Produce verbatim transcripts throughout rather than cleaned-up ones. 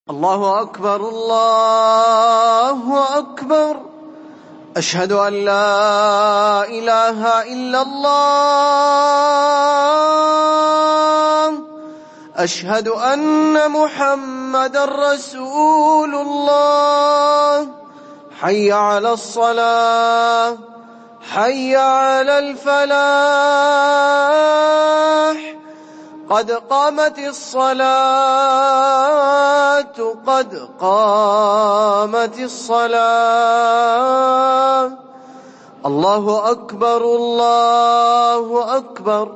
الله أكبر الله أكبر. أشهد أن لا إله إلا الله. أشهد أن محمدًا رسول الله. حي على الصلاة، حي على الفلاح، قد قامت الصلاة، قد قامت الصلاة. الله أكبر الله أكبر.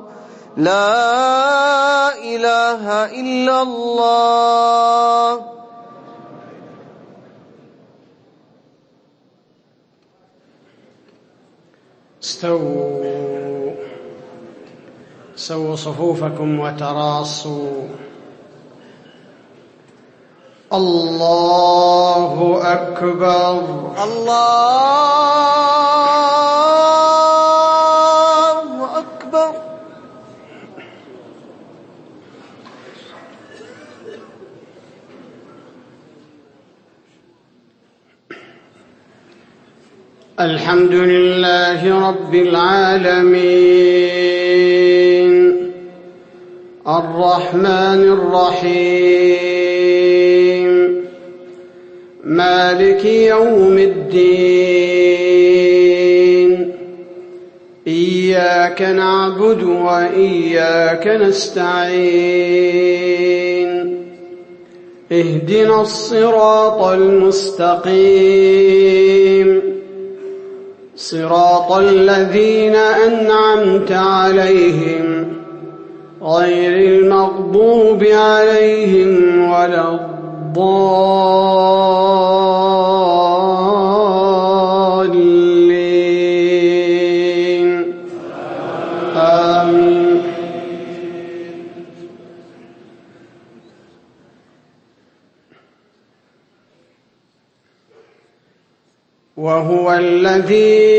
لا إله إلا الله. استووا سووا صفوفكم وتراصوا. الله أكبر الله أكبر. الحمد لله رب العالمين، الرحمن الرحيم، مالك يوم الدين. إياك نعبد وإياك نستعين. اهدنا الصراط المستقيم، صراط الذين أنعمت عليهم غير المغضوب عليهم ولا الضالين. آمين. وهو الذي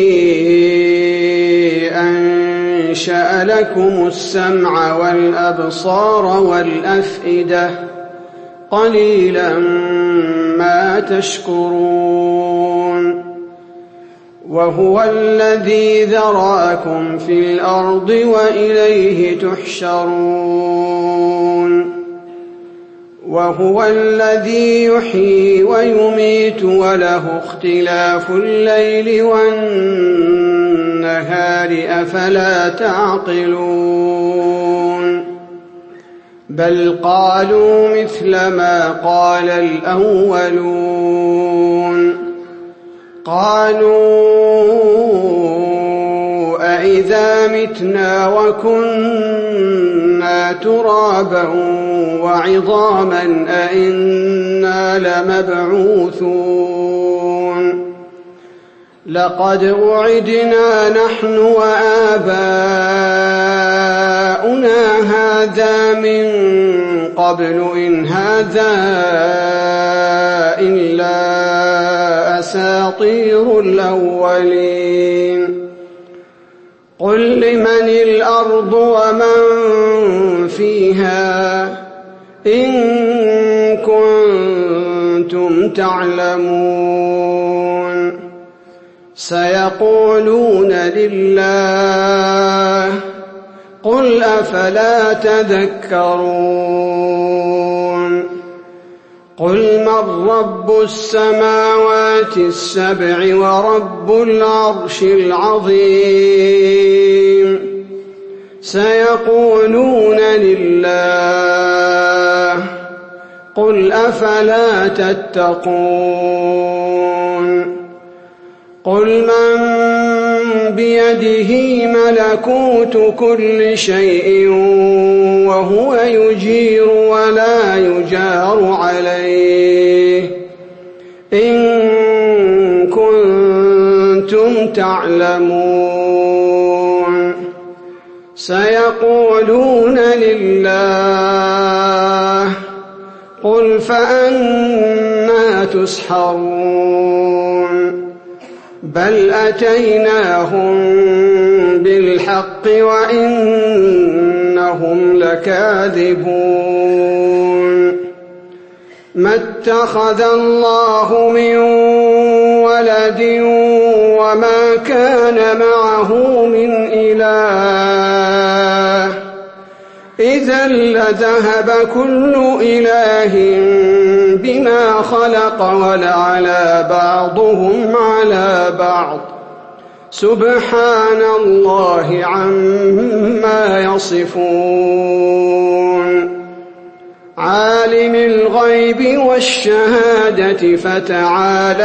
أنشأ لكم السمع والأبصار والأفئدة، قليلا ما تشكرون. وهو الذي ذرأكم في الأرض وإليه تحشرون. وهو الذي يحيي ويميت وله اختلاف الليل والنهار، أفلا تعقلون؟ بل قالوا مثل ما قال الأولون. قالوا أإذا متنا وكنا ترابا وعظاما أإنا لمبعوثون؟ لقد وعدنا نحن وآباؤنا هذا من قبل إن هذا إلا أساطير الأولين. قل لمن الأرض ومن فيها إن كنتم تعلمون. سيقولون لله، قل أفلا تذكرون. قل من رب السماوات السبع ورب العرش العظيم؟ سيقولون لله، قل أفلا تتقون. قل من بيده ملكوت كل شيء وهو يجير ولا يجار عليه إن كنتم تعلمون. سيقولون لله، قل فأنى تسحرون؟ بل أتيناهم بالحق وإنهم لكاذبون. ما اتخذ الله من ولد وما كان معه من إله إذا لذهب كل إله بما خلق ولعلى بعضهم على بعض سبحان الله عما يصفون عالم الغيب والشهادة فتعالى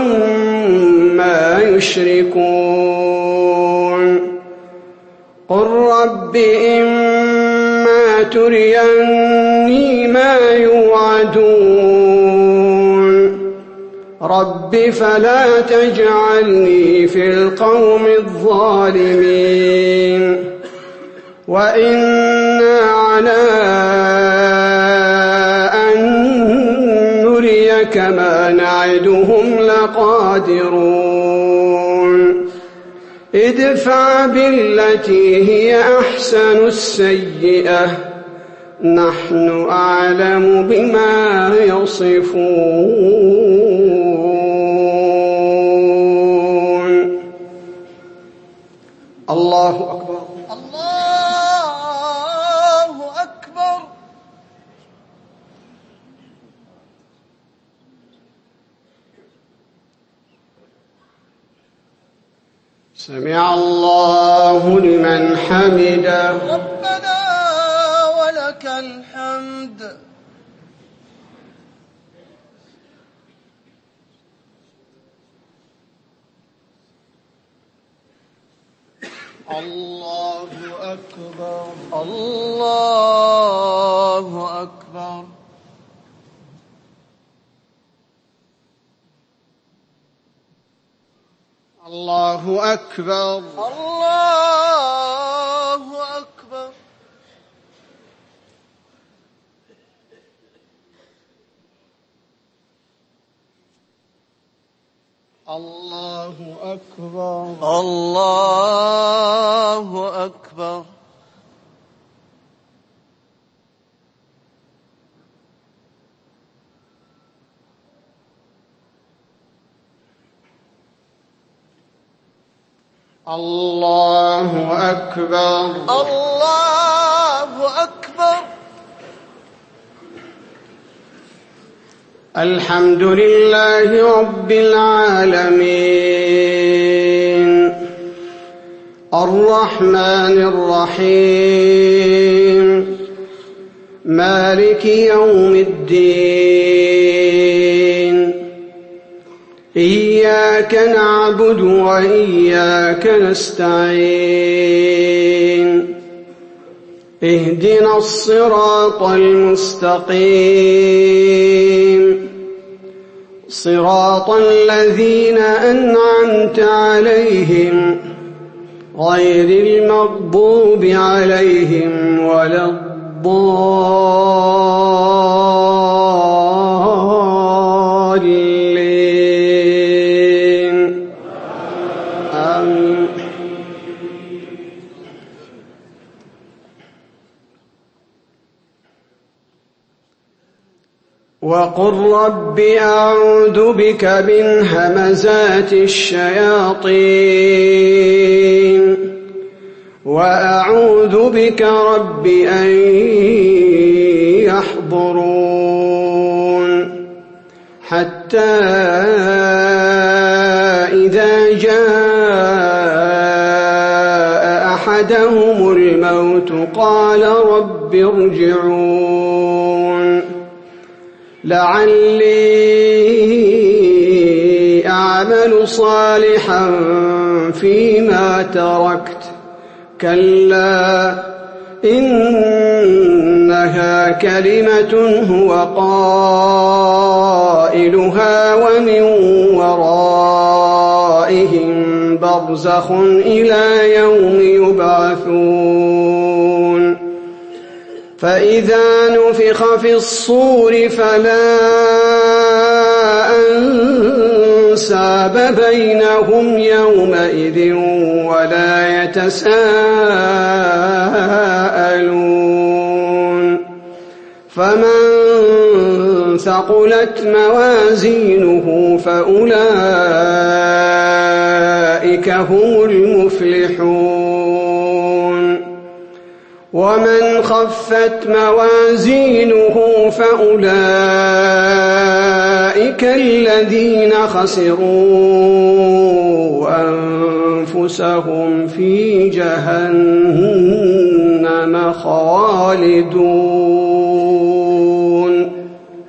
عما يشركون قل رب إما تريني ما يوعدون رب فلا تجعلني في القوم الظالمين وإنا على أن نريك ما نعدهم لقادرون ادفع بالتي هي أحسن السيئة نحن أعلم بما يصفون الله أكبر الله أكبر. سمع الله لمن حمده ربنا ولك الحمد. الله أكبر الله أكبر. الله أكبر الله أكبر. الله أكبر الله أكبر. الله أكبر الله أكبر. الحمد لله رب العالمين الرحمن الرحيم مالك يوم الدين إياك نعبد وإياك نستعين اهدنا الصراط المستقيم صراط الذين أنعمت عليهم غير المغضوب عليهم ولا الضالين آمين. وقل رب أعوذ بك من همزات الشياطين وأعوذ بك رب أن يحضرون حتى إذا جاء أحدهم الموت قال رب ارجعون لعلي أعمل صالحا فيما تركت كلا إنها كلمة هو قائلها ومن ورائهم برزخ إلى يوم يبعثون فإذا نفخ في الصور فلا أنساب بينهم يومئذ ولا يتساءلون فمن ثقلت موازينه فأولئك هم المفلحون ومن خفت موازينه فأولئك الذين خسروا أنفسهم في جهنم خالدون.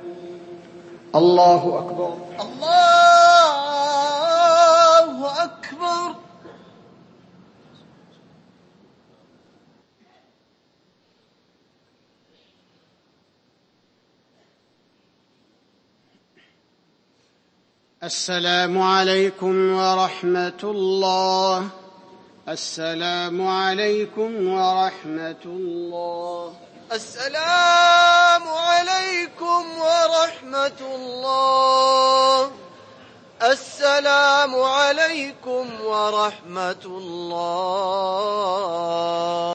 الله أكبر. الله أكبر. السلام عليكم ورحمة الله. السلام عليكم ورحمة الله. السلام عليكم ورحمة الله. السلام عليكم ورحمة الله.